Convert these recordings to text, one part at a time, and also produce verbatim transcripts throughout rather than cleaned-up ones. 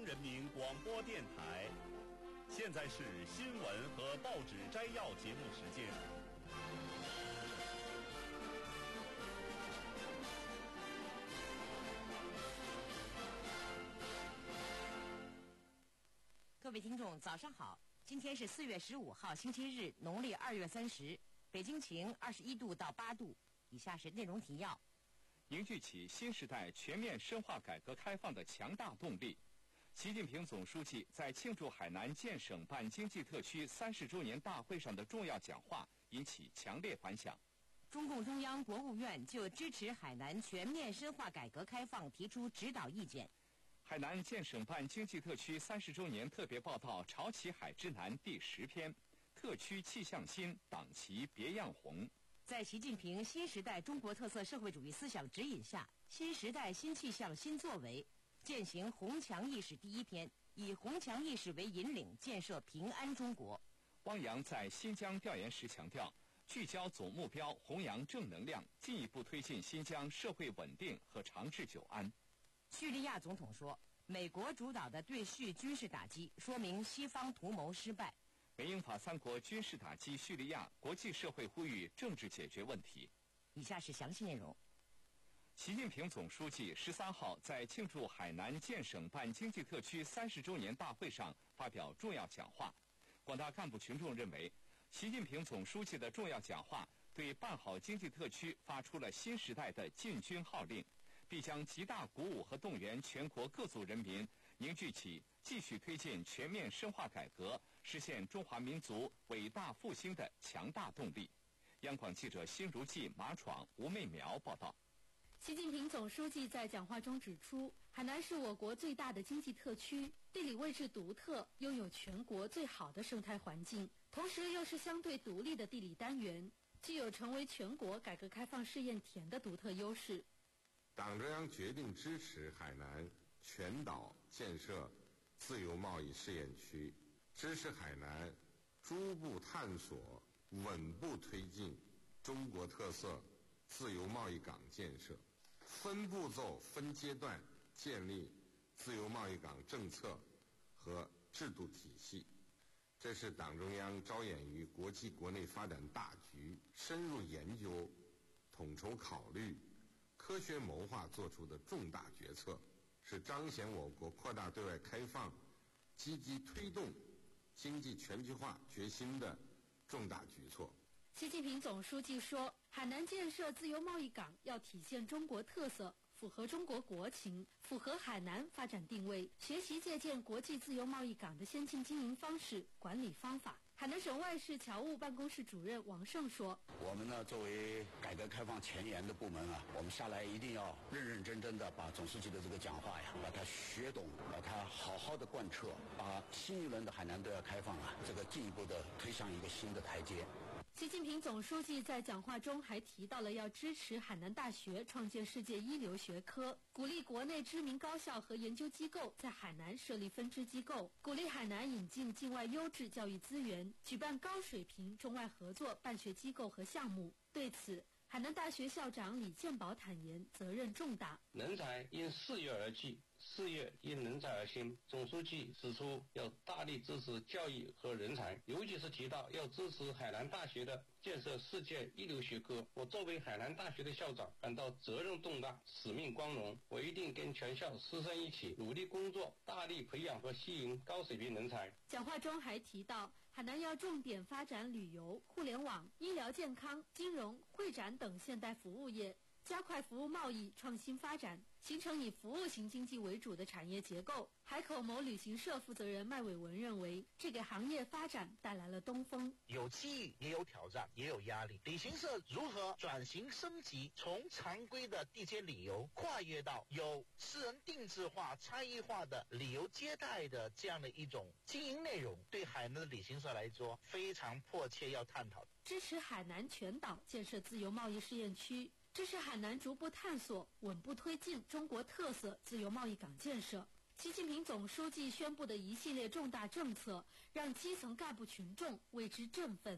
人民广播电台，现在是新闻和报纸摘要节目时间。 各位听众，早上好！今天是四月十五号，星期日，农历二月三十。北京晴，二十一度到八度。以下是内容提要： 凝聚起新时代全面深化改革开放的强大动力。习近平总书记在庆祝海南建省办经济特区三十周年大会上的重要讲话引起强烈反响。 中共中央、国务院就支持海南全面深化改革开放提出指导意见。 海南建省办经济特区三十周年特别报道《潮起海之南》第十篇：特区气象新，党旗别样红。 在习近平新时代中国特色社会主义思想指引下，新时代新气象新作为践行红墙意识第一篇，以红墙意识为引领，建设平安中国。 汪洋在新疆调研时强调，聚焦总目标，弘扬正能量，进一步推进新疆社会稳定和长治久安。 叙利亚总统说，美国主导的对叙军事打击说明西方图谋失败。 美英法三国军事打击叙利亚，国际社会呼吁政治解决问题。 以下是详细内容。 习近平总书记十三号在庆祝海南建省办经济特区三十周年大会上发表重要讲话。广大干部群众认为，习近平总书记的重要讲话对办好经济特区发出了新时代的进军号令，必将极大鼓舞和动员全国各族人民凝聚起继续推进全面深化改革、实现中华民族伟大复兴的强大动力。央广记者辛如记、马闯、吴媚苗报道。 习近平总书记在讲话中指出，海南是我国最大的经济特区，地理位置独特，拥有全国最好的生态环境，同时又是相对独立的地理单元，具有成为全国改革开放试验田的独特优势。 党中央决定支持海南全岛建设自由贸易试验区，支持海南逐步探索、稳步推进中国特色自由贸易港建设，分步骤、分阶段建立自由贸易港政策和制度体系。这是党中央着眼于国际国内发展大局，深入研究、统筹考虑、科学谋划做出的重大决策，是彰显我国扩大对外开放、积极推动经济全球化决心的重大举措。 习近平总书记说，海南建设自由贸易港要体现中国特色，符合中国国情，符合海南发展定位，学习借鉴国际自由贸易港的先进经营方式、管理方法。海南省外事侨务办公室主任王胜说， 我们呢作为改革开放前沿的部门啊，我们下来一定要认认真真的把总书记的这个讲话呀，把它学懂，把它好好的贯彻，把新一轮的海南对外开放啊，这个进一步的推向一个新的台阶。 习近平总书记在讲话中还提到了要支持海南大学创建世界一流学科，鼓励国内知名高校和研究机构在海南设立分支机构，鼓励海南引进境外优质教育资源，举办高水平中外合作办学机构和项目。对此，海南大学校长李建宝坦言，责任重大。 人才因事业而聚，事业因人才而兴。总书记指出，要大力支持教育和人才，尤其是提到要支持海南大学的建设世界一流学科。我作为海南大学的校长，感到责任重大，使命光荣。我一定跟全校师生一起努力工作，大力培养和吸引高水平人才。 讲话中还提到，海南要重点发展旅游、互联网、医疗健康、金融、会展等现代服务业，加快服务贸易创新发展，形成以服务型经济为主的产业结构。海口某旅行社负责人麦伟文认为，这给行业发展带来了东风。 有机遇，也有挑战，也有压力。旅行社如何转型升级，从常规的地接旅游跨越到有私人定制化、差异化的旅游接待的这样的一种经营内容，对海南的旅行社来说非常迫切要探讨。 支持海南全岛建设自由贸易试验区，支持海南逐步探索、稳步推进中国特色自由贸易港建设。习近平总书记宣布的一系列重大政策，让基层干部群众为之振奋。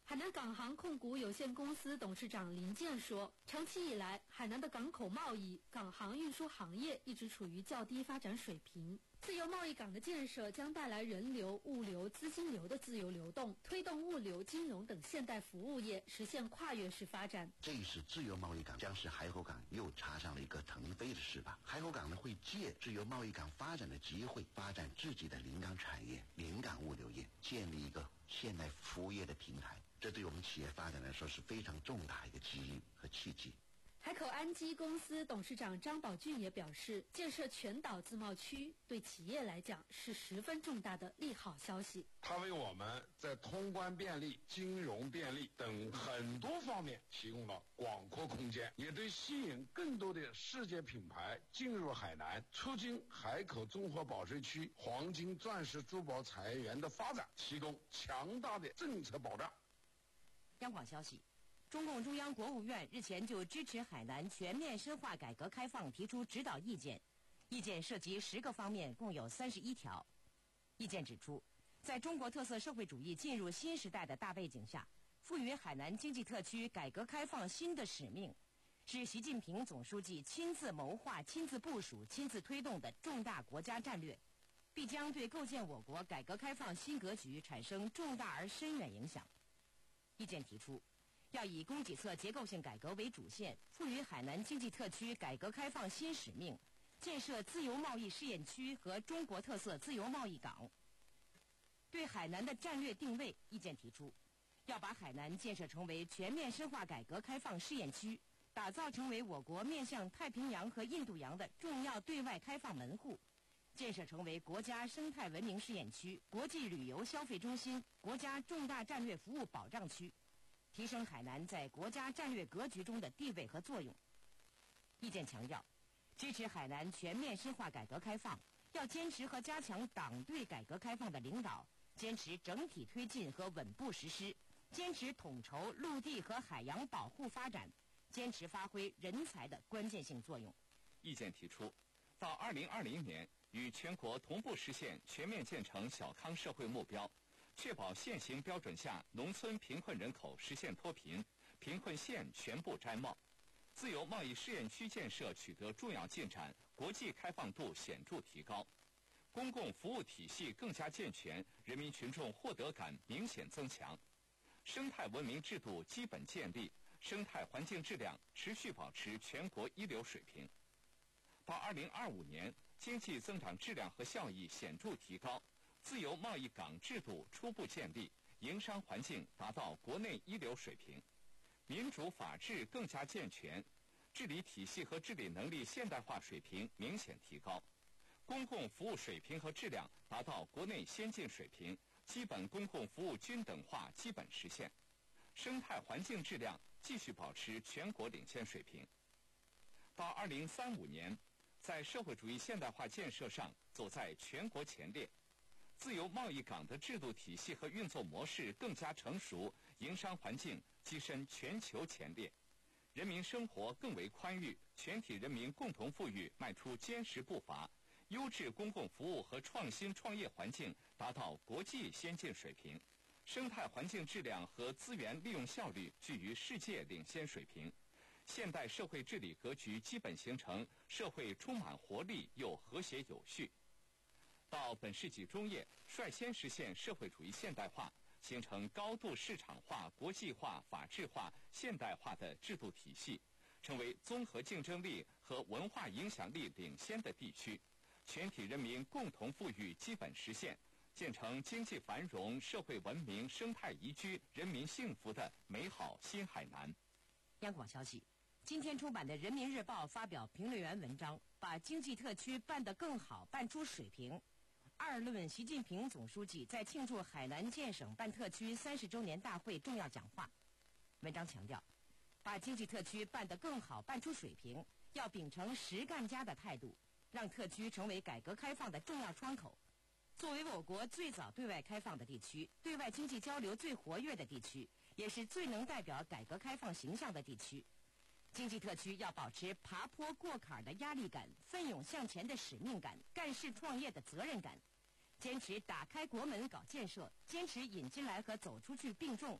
海南港航控股有限公司董事长林健说，长期以来，海南的港口贸易、港航运输行业一直处于较低发展水平。自由贸易港的建设将带来人流、物流、资金流的自由流动，推动物流、金融等现代服务业实现跨越式发展。 这一次自由贸易港将使海口港又插上了一个腾飞的翅膀。海口港呢会借自由贸易港发展的机会，发展自己的临港产业、临港物流业，建立一个现代服务业的平台。这对我们企业发展来说是非常重大一个机遇和契机。 海口安基公司董事长张宝俊也表示，建设全岛自贸区对企业来讲是十分重大的利好消息。 它为我们在通关便利、金融便利等很多方面提供了广阔空间，也对吸引更多的世界品牌进入海南，促进海口综合保税区黄金、钻石、珠宝产业园的发展提供强大的政策保障。 央广消息，中共中央国务院日前就支持海南全面深化改革开放提出指导意见，意见涉及十个方面，共有三十一条。意见指出，在中国特色社会主义进入新时代的大背景下，赋予海南经济特区改革开放新的使命，是习近平总书记亲自谋划、亲自部署、亲自推动的重大国家战略，必将对构建我国改革开放新格局产生重大而深远影响。意见提出，要以供给侧结构性改革为主线，赋予海南经济特区改革开放新使命，建设自由贸易试验区和中国特色自由贸易港。对海南的战略定位，意见提出，要把海南建设成为全面深化改革开放试验区，打造成为我国面向太平洋和印度洋的重要对外开放门户，建设成为国家生态文明试验区、国际旅游消费中心、国家重大战略服务保障区，提升海南在国家战略格局中的地位和作用。意见强调，支持海南全面深化改革开放，要坚持和加强党对改革开放的领导，坚持整体推进和稳步实施，坚持统筹陆地和海洋保护发展，坚持发挥人才的关键性作用。 意见提出，到二零二零年与全国同步实现全面建成小康社会目标，确保现行标准下农村贫困人口实现脱贫，贫困县全部摘帽，自由贸易试验区建设取得重要进展，国际开放度显著提高，公共服务体系更加健全，人民群众获得感明显增强，生态文明制度基本建立，生态环境质量持续保持全国一流水平。到二零二五年，经济增长质量和效益显著提高，自由贸易港制度初步建立，营商环境达到国内一流水平，民主法治更加健全，治理体系和治理能力现代化水平明显提高，公共服务水平和质量达到国内先进水平，基本公共服务均等化基本实现，生态环境质量继续保持全国领先水平。到二零三五年，在社会主义现代化建设上走在全国前列，自由贸易港的制度体系和运作模式更加成熟，营商环境跻身全球前列，人民生活更为宽裕，全体人民共同富裕迈出坚实步伐，优质公共服务和创新创业环境达到国际先进水平，生态环境质量和资源利用效率居于世界领先水平，现代社会治理格局基本形成，社会充满活力又和谐有序。到本世纪中叶，率先实现社会主义现代化，形成高度市场化、国际化、法治化、现代化的制度体系，成为综合竞争力和文化影响力领先的地区，全体人民共同富裕基本实现，建成经济繁荣、社会文明、生态宜居、人民幸福的美好新海南。 央广消息，今天出版的《人民日报》发表评论员文章，把经济特区办得更好，办出水平。二论习近平总书记在庆祝海南建省办特区三十周年大会重要讲话。文章强调，把经济特区办得更好，办出水平，要秉承实干家的态度，让特区成为改革开放的重要窗口。作为我国最早对外开放的地区，对外经济交流最活跃的地区，也是最能代表改革开放形象的地区，经济特区要保持爬坡过坎的压力感、奋勇向前的使命感、干事创业的责任感，坚持打开国门搞建设，坚持引进来和走出去并重，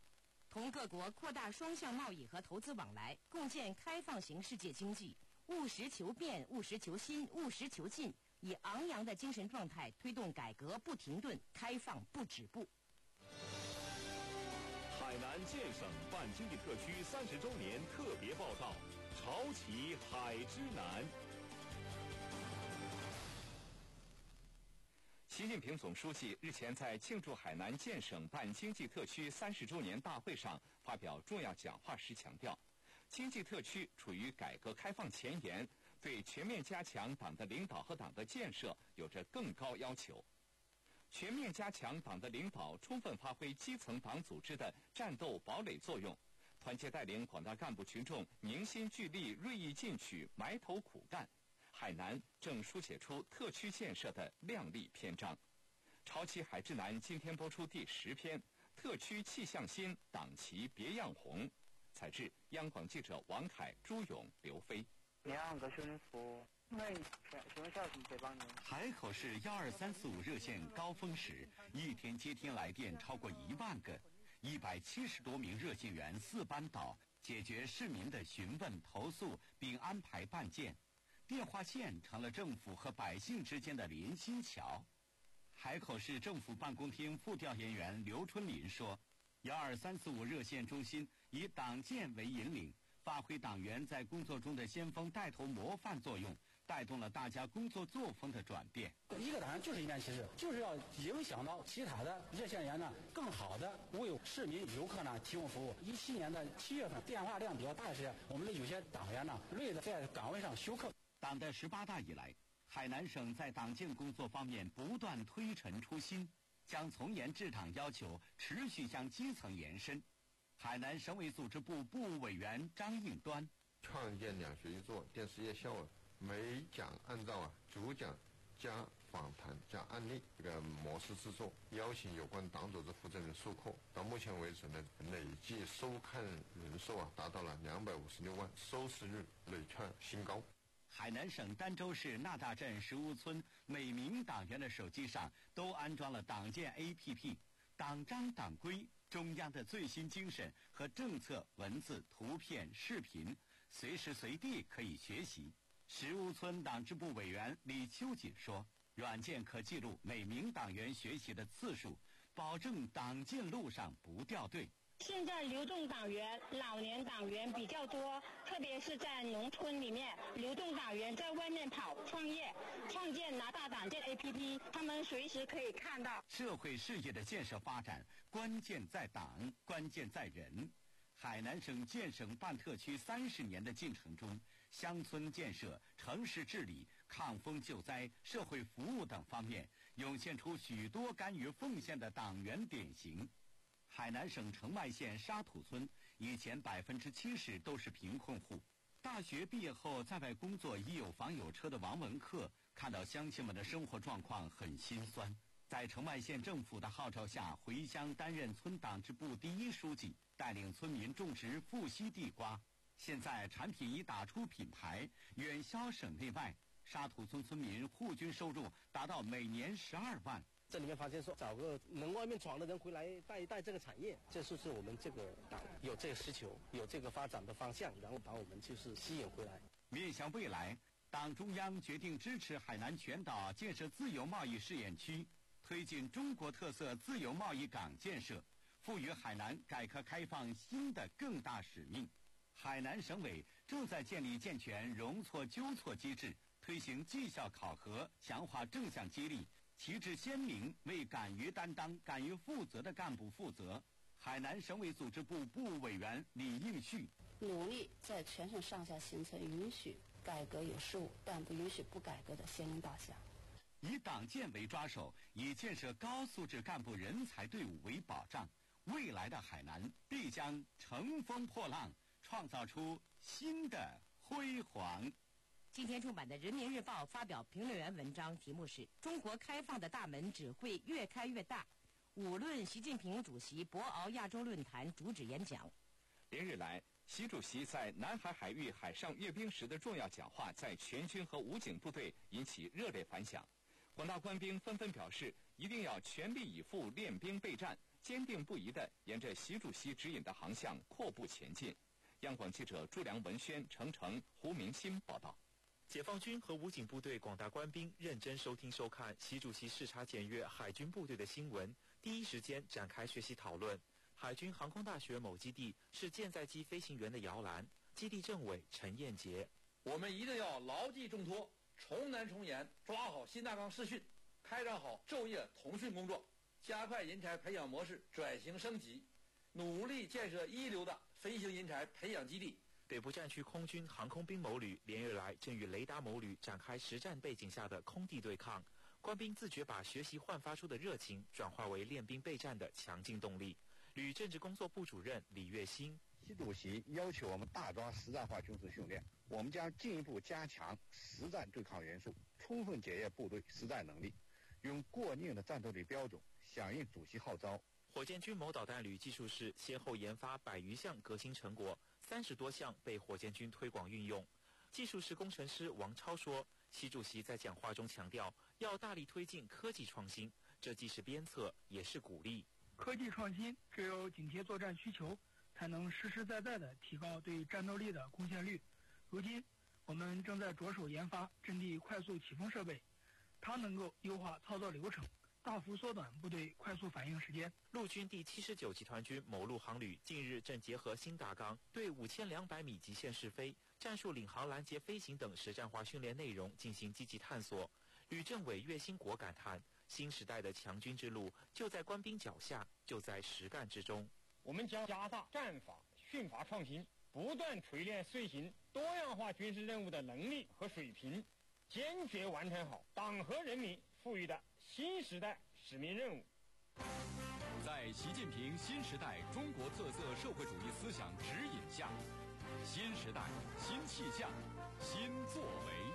同各国扩大双向贸易和投资往来，共建开放型世界经济，务实求变，务实求新，务实求进，以昂扬的精神状态推动改革不停顿，开放不止步。 海南建省办经济特区三十周年特别报道，潮起海之南。 习近平总书记日前在庆祝海南建省办经济特区三十周年大会上发表重要讲话时强调，经济特区处于改革开放前沿，对全面加强党的领导和党的建设有着更高要求。全面加强党的领导，充分发挥基层党组织的战斗堡垒作用，团结带领广大干部群众凝心聚力、锐意进取、埋头苦干。海南正书写出特区建设的亮丽篇章。潮起海之南今天播出第十篇，特区气象新，党旗别样红。采制央广记者王凯、朱勇、刘飞。 两个巡抚，没请问小什么这帮人？ 海口市幺二三四五热线高峰时，一天接听来电超过一万个，一百七十多名热线员四班倒，解决市民的询问投诉，并安排办件。电话线成了政府和百姓之间的连心桥。海口市政府办公厅副调研员刘春林说，幺二三四五热线中心以党建为引领，发挥党员在工作中的先锋带头模范作用，带动了大家工作作风的转变。 一个党员就是一面旗帜，就是要影响到其他的热线员呢，更好的为市民游客呢提供服务。一七年的七月份电话量比较大时，我们的有些党员呢累得在岗位上休克。 党的十八大以来，海南省在党建工作方面不断推陈出新，将从严治党要求持续向基层延伸。海南省委组织部部务委员张应端， 创建两学一做电视夜校啊，每讲按照啊主讲加访谈加案例这个模式制作，邀请有关党组织负责人授课。到目前为止呢，累计收看人数啊达到了两百五十六万，收视率累创新高。 海南省儋州市那大镇石屋村每名党员的手机上都安装了党建 A P P， 党章党规、中央的最新精神和政策文字、图片、视频，随时随地可以学习。石屋村党支部委员李秋瑾说，软件可记录每名党员学习的次数，保证党建路上不掉队。 现在流动党员、老年党员比较多，特别是在农村里面，流动党员在外面跑创业，创建拿大党建 A P P， 他们随时可以看到。 社会事业的建设发展，关键在党，关键在人。海南省建省办特区三十年的进程中，乡村建设、城市治理、抗风救灾、社会服务等方面，涌现出许多甘于奉献的党员典型。海南省澄迈县沙土村以前百分之七十都是贫困户。大学毕业后在外工作已有房有车的王文克，看到乡亲们的生活状况很心酸，在澄迈县政府的号召下，回乡担任村党支部第一书记，带领村民种植富硒地瓜。现在产品已打出品牌，远销省内外。沙土村村民户均收入达到每年十二万。 这里面发现说，找个能外面闯的人回来带一带这个产业，这就是我们这个党有这个需求，有这个发展的方向，然后把我们就是吸引回来。 面向未来，党中央决定支持海南全岛建设自由贸易试验区，推进中国特色自由贸易港建设，赋予海南改革开放新的更大使命。海南省委正在建立健全容错纠错机制，推行绩效考核，强化正向激励，旗帜鲜明，为敢于担当、敢于负责的干部负责。海南省委组织部部务委员李应旭， 努力在全省上下形成允许改革有失误，但不允许不改革的先锋大象。 以党建为抓手，以建设高素质干部人才队伍为保障，未来的海南必将乘风破浪，创造出新的辉煌。 今天出版的《人民日报》发表评论员文章，题目是《中国开放的大门只会越开越大》，五论习近平主席博鳌亚洲论坛主旨演讲。 连日来，习主席在南海海域海上阅兵时的重要讲话，在全军和武警部队引起热烈反响。广大官兵纷纷表示，一定要全力以赴练兵备战， 坚定不移地沿着习主席指引的航向阔步前进。央广记者朱良文轩、程程、胡明鑫报道。 解放军和武警部队广大官兵认真收听收看习主席视察检阅海军部队的新闻，第一时间展开学习讨论。海军航空大学某基地是舰载机飞行员的摇篮，基地政委陈彦杰： 我们一定要牢记重托，重难重严，抓好新大纲试训，开展好昼夜同训工作，加快人才培养模式转型升级，努力建设一流的飞行人才培养基地。 北部战区空军航空兵某旅连日来正与雷达某旅展开实战背景下的空地对抗，官兵自觉把学习焕发出的热情转化为练兵备战的强劲动力。旅政治工作部主任李月新： 习主席要求我们大抓实战化军事训练，我们将进一步加强实战对抗元素，充分检验部队实战能力，用过硬的战斗力标准响应主席号召。 火箭军某导弹旅技术室先后研发百余项革新成果，三十多项被火箭军推广运用。技术室工程师王超说，习主席在讲话中强调要大力推进科技创新，这既是鞭策也是鼓励。 科技创新只有紧贴作战需求，才能实实在在地提高对战斗力的贡献率。如今我们正在着手研发阵地快速起风设备，它能够优化操作流程，大幅缩短部队快速反应时间。 陆军第七十九集团军某陆航旅近日正结合新大纲，对五千两百米极限试飞、战术领航拦截飞行等实战化训练内容进行积极探索。旅政委岳兴国感叹，新时代的强军之路就在官兵脚下，就在实干之中。 我们将加大战法、训法创新，不断锤炼遂行多样化军事任务的能力和水平，坚决完成好党和人民赋予的新时代使命任务。 在习近平新时代中国特色社会主义思想指引下，新时代新气象新作为。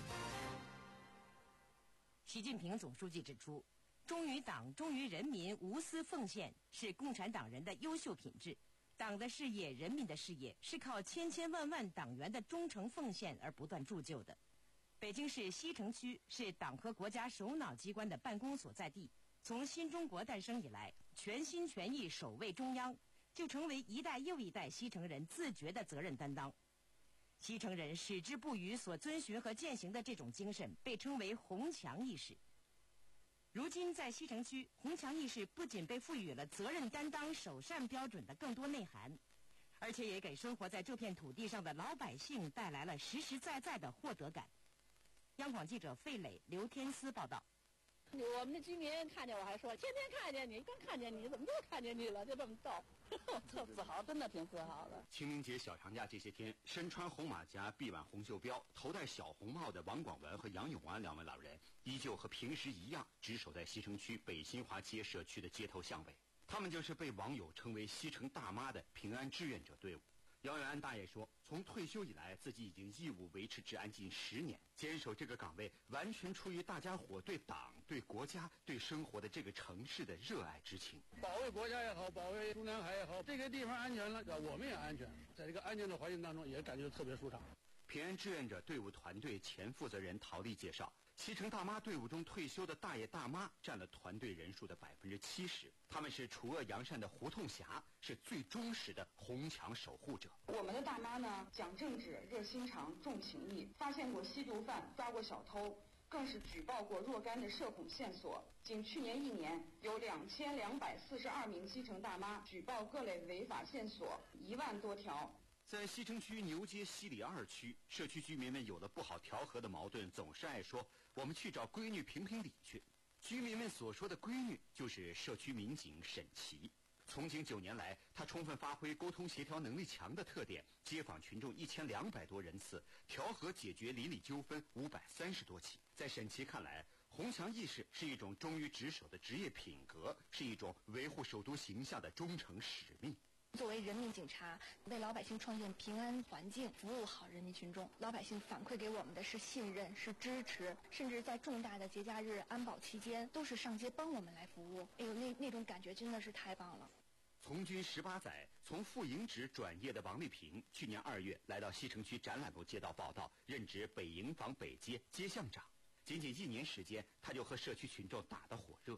习近平总书记指出，忠于党、忠于人民、无私奉献是共产党人的优秀品质。党的事业、人民的事业是靠千千万万党员的忠诚奉献而不断铸就的。北京市西城区是党和国家首脑机关的办公所在地，从新中国诞生以来，全心全意守卫中央，就成为一代又一代西城人自觉的责任担当。西城人矢志不渝所遵循和践行的这种精神，被称为红墙意识。如今在西城区，红墙意识不仅被赋予了责任担当、首善标准的更多内涵，而且也给生活在这片土地上的老百姓带来了实实在在的获得感。央广记者费磊、刘天思报道。 我们的居民看见我还说，天天看见你，刚看见你，怎么又看见你了？就这么逗，特自豪，真的挺自豪的。 清明节小长假这些天，身穿红马甲、臂挽红袖标、头戴小红帽的王广文和杨永安两位老人，依旧和平时一样，值守在西城区北新华街社区的街头巷尾。他们就是被网友称为西城大妈的平安志愿者队伍。杨永安大爷说，从退休以来，自己已经义务维持治安近十年，坚守这个岗位，完全出于大家伙对党、对国家、对生活的这个城市的热爱之情。 保卫国家也好，保卫中南海也好，这个地方安全了，我们也安全，在这个安全的环境当中，也感觉特别舒畅。 平安志愿者队伍团队前负责人陶丽介绍，西城大妈队伍中退休的大爷大妈占了团队人数的百分之七十，他们是除恶扬善的胡同侠，是最忠实的红墙守护者。 我们的大妈呢，讲正直、热心肠、重情义，发现过吸毒犯，抓过小偷，更是举报过若干的涉恐线索。仅去年一年，有两千两百四十二名西城大妈举报各类违法线索一万多条。 在西城区牛街西里二区，社区居民们有了不好调和的矛盾，总是爱说我们去找闺女评评理去。居民们所说的闺女，就是社区民警沈琦。从警九年来，他充分发挥沟通协调能力强的特点，接访群众一千两百多人次，调和解决邻里纠纷五百三十多起。在沈琦看来，红墙意识是一种忠于职守的职业品格，是一种维护首都形象的忠诚使命。 作为人民警察，为老百姓创建平安环境，服务好人民群众。老百姓反馈给我们的是信任，是支持，甚至在重大的节假日安保期间，都是上街帮我们来服务。哎呦，那那种感觉真的是太棒了。 从军十八载，从副营职转业的王丽萍，去年二月来到西城区展览路街道报道，任职北营房北街街巷长。仅仅一年时间，他就和社区群众打得火热。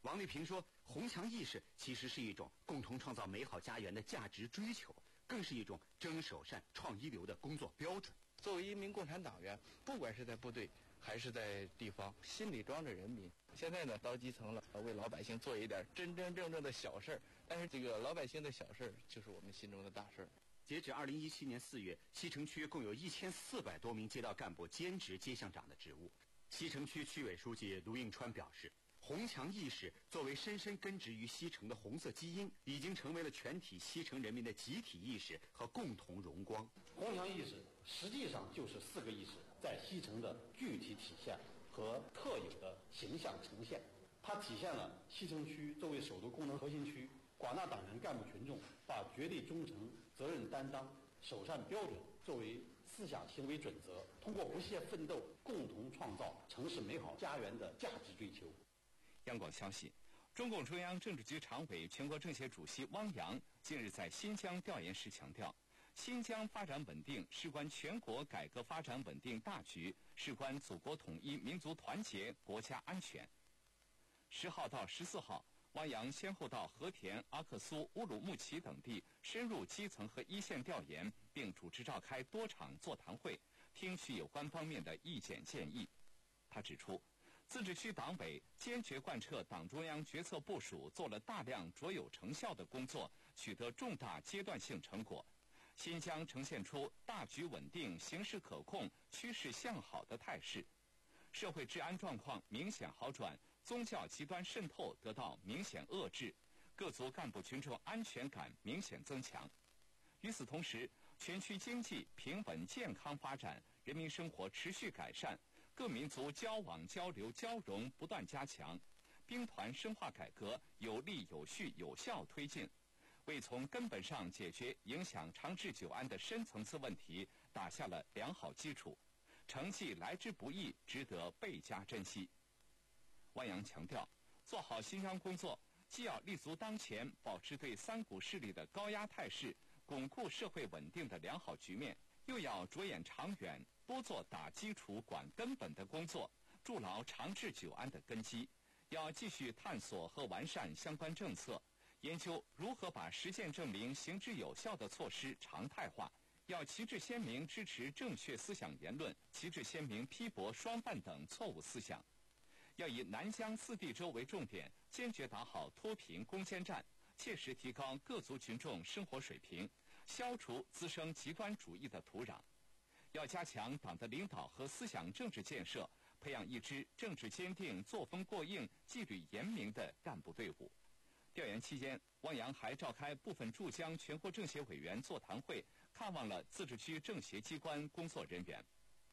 王丽萍说，红墙意识其实是一种共同创造美好家园的价值追求，更是一种争首善创一流的工作标准。 作为一名共产党员，不管是在部队还是在地方，心里装着人民。现在呢，到基层了，为老百姓做一点真真正正的小事儿。但是这个老百姓的小事儿，就是我们心中的大事儿。 截止二零一七年四月，西城区共有一千四百多名街道干部兼职街巷长的职务。西城区区委书记卢应川表示，红墙意识作为深深根植于西城的红色基因，已经成为了全体西城人民的集体意识和共同荣光。 红墙意识实际上就是四个意识在西城的具体体现和特有的形象呈现。它体现了西城区作为首都功能核心区，广大党员干部群众把绝对忠诚、责任担当、首善标准作为思想行为准则，通过不懈奋斗，共同创造城市美好家园的价值追求。 央广消息，中共中央政治局常委、全国政协主席汪洋近日在新疆调研时强调，新疆发展稳定事关全国改革发展稳定大局，事关祖国统一、民族团结、国家安全。十号到十四号，汪洋先后到和田、阿克苏、乌鲁木齐等地深入基层和一线调研，并主持召开多场座谈会，听取有关方面的意见建议。他指出，自治区党委坚决贯彻党中央决策部署，做了大量卓有成效的工作，取得重大阶段性成果。新疆呈现出大局稳定、形势可控、趋势向好的态势，社会治安状况明显好转，宗教极端渗透得到明显遏制，各族干部群众安全感明显增强。与此同时，全区经济平稳健康发展，人民生活持续改善，各民族交往交流交融不断加强，兵团深化改革有力有序有效推进，为从根本上解决影响长治久安的深层次问题打下了良好基础，成绩来之不易，值得倍加珍惜。汪洋强调，做好新疆工作，既要立足当前，保持对三股势力的高压态势，巩固社会稳定的良好局面，又要着眼长远，多做打基础、管根本的工作，筑牢长治久安的根基。要继续探索和完善相关政策，研究如何把实践证明行之有效的措施常态化。要旗帜鲜明支持正确思想言论，旗帜鲜明批驳双办等错误思想。要以南疆四地州为重点，坚决打好脱贫攻坚战，切实提高各族群众生活水平，消除滋生极端主义的土壤。要加强党的领导和思想政治建设，培养一支政治坚定、作风过硬、纪律严明的干部队伍。调研期间，汪洋还召开部分驻疆全国政协委员座谈会，看望了自治区政协机关工作人员。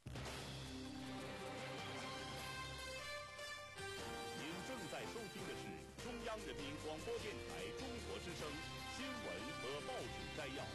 您正在收听的是中央人民广播电台中国之声新闻和报纸摘要。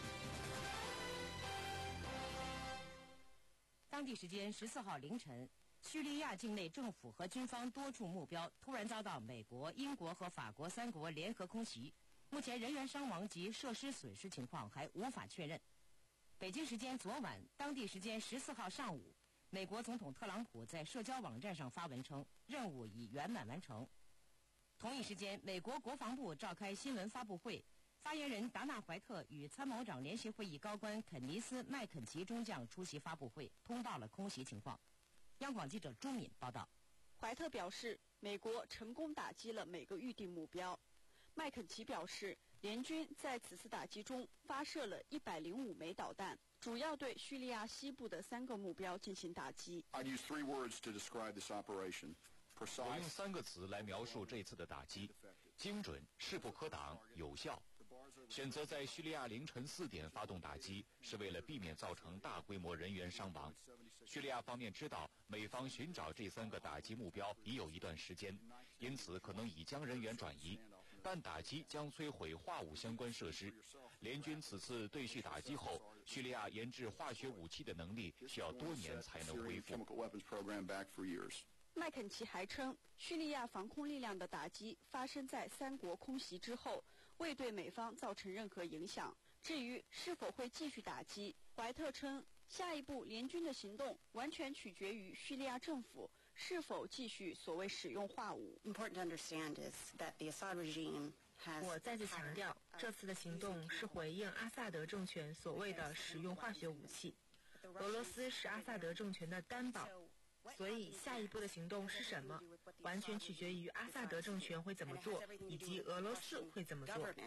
当地时间十四号凌晨，叙利亚境内政府和军方多处目标突然遭到美国、英国和法国三国联合空袭，目前人员伤亡及设施损失情况还无法确认。北京时间昨晚，当地时间十四号上午，美国总统特朗普在社交网站上发文称，任务已圆满完成。同一时间，美国国防部召开新闻发布会，发言人达纳怀特与参谋长联席会议高官肯尼斯·麦肯齐中将出席发布会，通报了空袭情况。央广记者朱敏报道。 怀特表示，美国成功打击了每个预定目标。麦肯齐表示，联军在此次打击中发射了一百零五枚导弹，主要对叙利亚西部的三个目标进行打击。 I'd use three words to describe this operation. 我用三个词来描述这次的打击：精准、势不可挡、有效。选择在叙利亚凌晨四点发动打击，是为了避免造成大规模人员伤亡。叙利亚方面知道，美方寻找这三个打击目标已有一段时间，因此可能已将人员转移。但打击将摧毁化武相关设施。联军此次对叙打击后，叙利亚研制化学武器的能力需要多年才能恢复。 麦肯齐还称，叙利亚防空力量的打击发生在三国空袭之后，未对美方造成任何影响。至于是否会继续打击，怀特称，下一步联军的行动完全取决于叙利亚政府是否继续所谓使用化武。 我再次强调，这次的行动是回应阿萨德政权所谓的使用化学武器。俄罗斯是阿萨德政权的担保，所以下一步的行动是什么，完全取决于阿萨德政权会怎么做，以及俄罗斯会怎么做。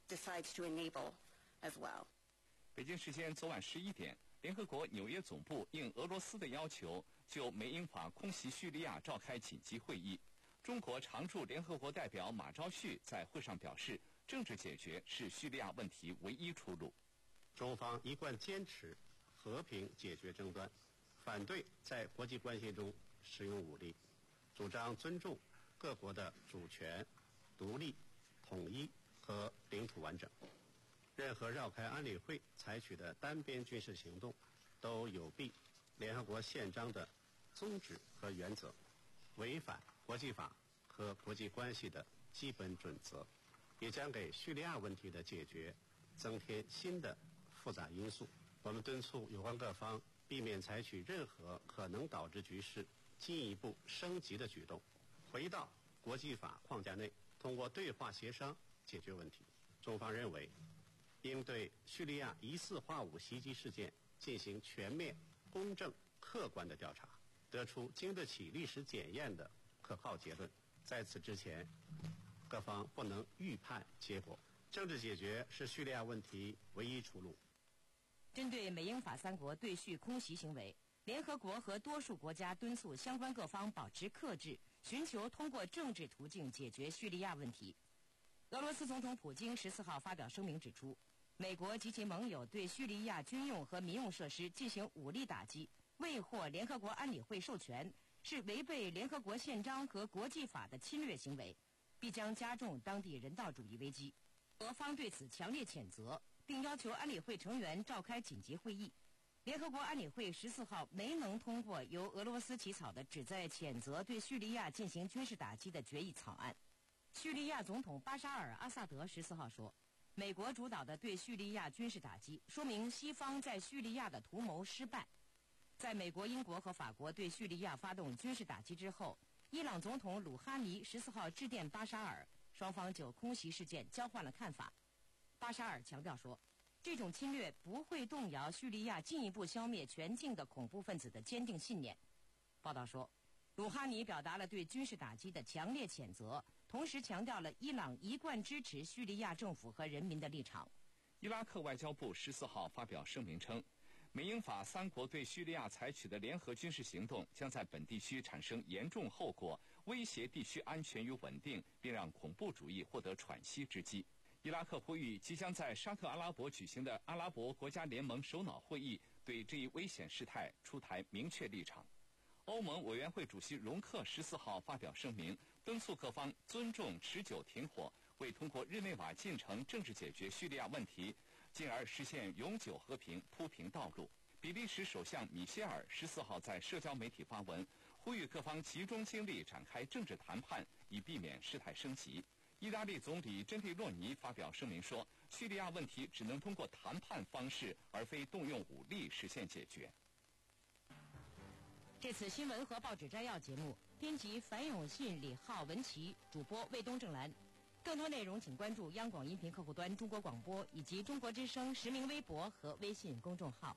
北京时间昨晚十一点，联合国纽约总部应俄罗斯的要求，就美英法空袭叙利亚召开紧急会议。中国常驻联合国代表马朝旭在会上表示，政治解决是叙利亚问题唯一出路。 中方一贯坚持和平解决争端，反对在国际关系中使用武力，主张尊重各国的主权、独立、统一和领土完整。任何绕开安理会采取的单边军事行动，都有悖联合国宪章的宗旨和原则，违反国际法和国际关系的基本准则，也将给叙利亚问题的解决增添新的复杂因素。我们敦促有关各方避免采取任何可能导致局势进一步升级的举动，回到国际法框架内，通过对话协商解决问题。中方认为，应对叙利亚疑似化武袭击事件进行全面、公正、客观的调查，得出经得起历史检验的可靠结论。在此之前，各方不能预判结果。政治解决是叙利亚问题唯一出路。 针对美英法三国对叙空袭行为，联合国和多数国家敦促相关各方保持克制，寻求通过政治途径解决叙利亚问题。俄罗斯总统普京十四号发表声明指出，美国及其盟友对叙利亚军用和民用设施进行武力打击，未获联合国安理会授权，是违背联合国宪章和国际法的侵略行为，必将加重当地人道主义危机。俄方对此强烈谴责，并要求安理会成员召开紧急会议。联合国安理会十四号没能通过由俄罗斯起草的旨在谴责对叙利亚进行军事打击的决议草案。叙利亚总统巴沙尔·阿萨德十四号说，美国主导的对叙利亚军事打击说明西方在叙利亚的图谋失败。在美国、英国和法国对叙利亚发动军事打击之后，伊朗总统鲁哈尼十四号致电巴沙尔，双方就空袭事件交换了看法。巴沙尔强调说，这种侵略不会动摇叙利亚进一步消灭全境的恐怖分子的坚定信念。报道说，鲁哈尼表达了对军事打击的强烈谴责，同时强调了伊朗一贯支持叙利亚政府和人民的立场。 伊拉克外交部十四号发表声明称，美英法三国对叙利亚采取的联合军事行动将在本地区产生严重后果，威胁地区安全与稳定，并让恐怖主义获得喘息之机。伊拉克呼吁即将在沙特阿拉伯举行的阿拉伯国家联盟首脑会议对这一危险事态出台明确立场。欧盟委员会主席容克十四号发表声明，敦促各方尊重持久停火，为通过日内瓦进程政治解决叙利亚问题，进而实现永久和平铺平道路。比利时首相米歇尔十四号在社交媒体发文，呼吁各方集中精力展开政治谈判，以避免事态升级。意大利总理珍蒂洛尼发表声明说，叙利亚问题只能通过谈判方式，而非动用武力实现解决。 这次新闻和报纸摘要节目，编辑樊永信、李浩、文琪，主播魏东正兰。更多内容请关注央广音频客户端中国广播以及中国之声实名微博和微信公众号。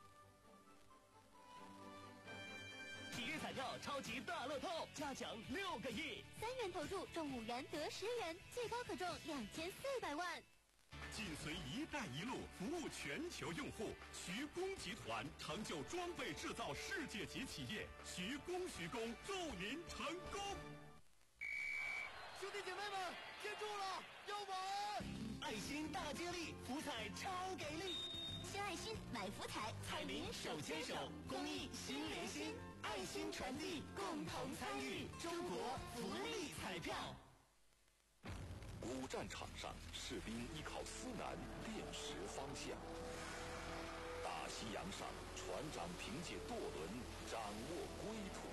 体育彩票超级大乐透，加奖六个亿， 三元投注中五元得十元，最高可中两千四百万。 紧随“一带一路”服务全球用户，徐工集团成就装备制造世界级企业，徐工徐工祝您成功！ 兄弟姐妹们，接住了，要玩！爱心大接力，福彩超给力！ 献爱心，买福彩， 彩铃手牵手，公益心连心，爱心传递，共同参与，中国福利彩票。 古战场上，士兵依靠思南辨识方向；大西洋上，船长凭借舵轮掌握归途。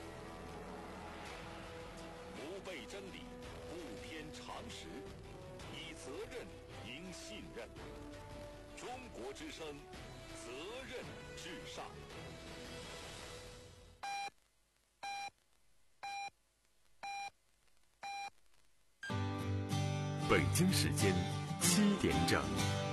不背真理，不偏常识，以责任赢信任。中国之声，责任至上。 北京时间七点整。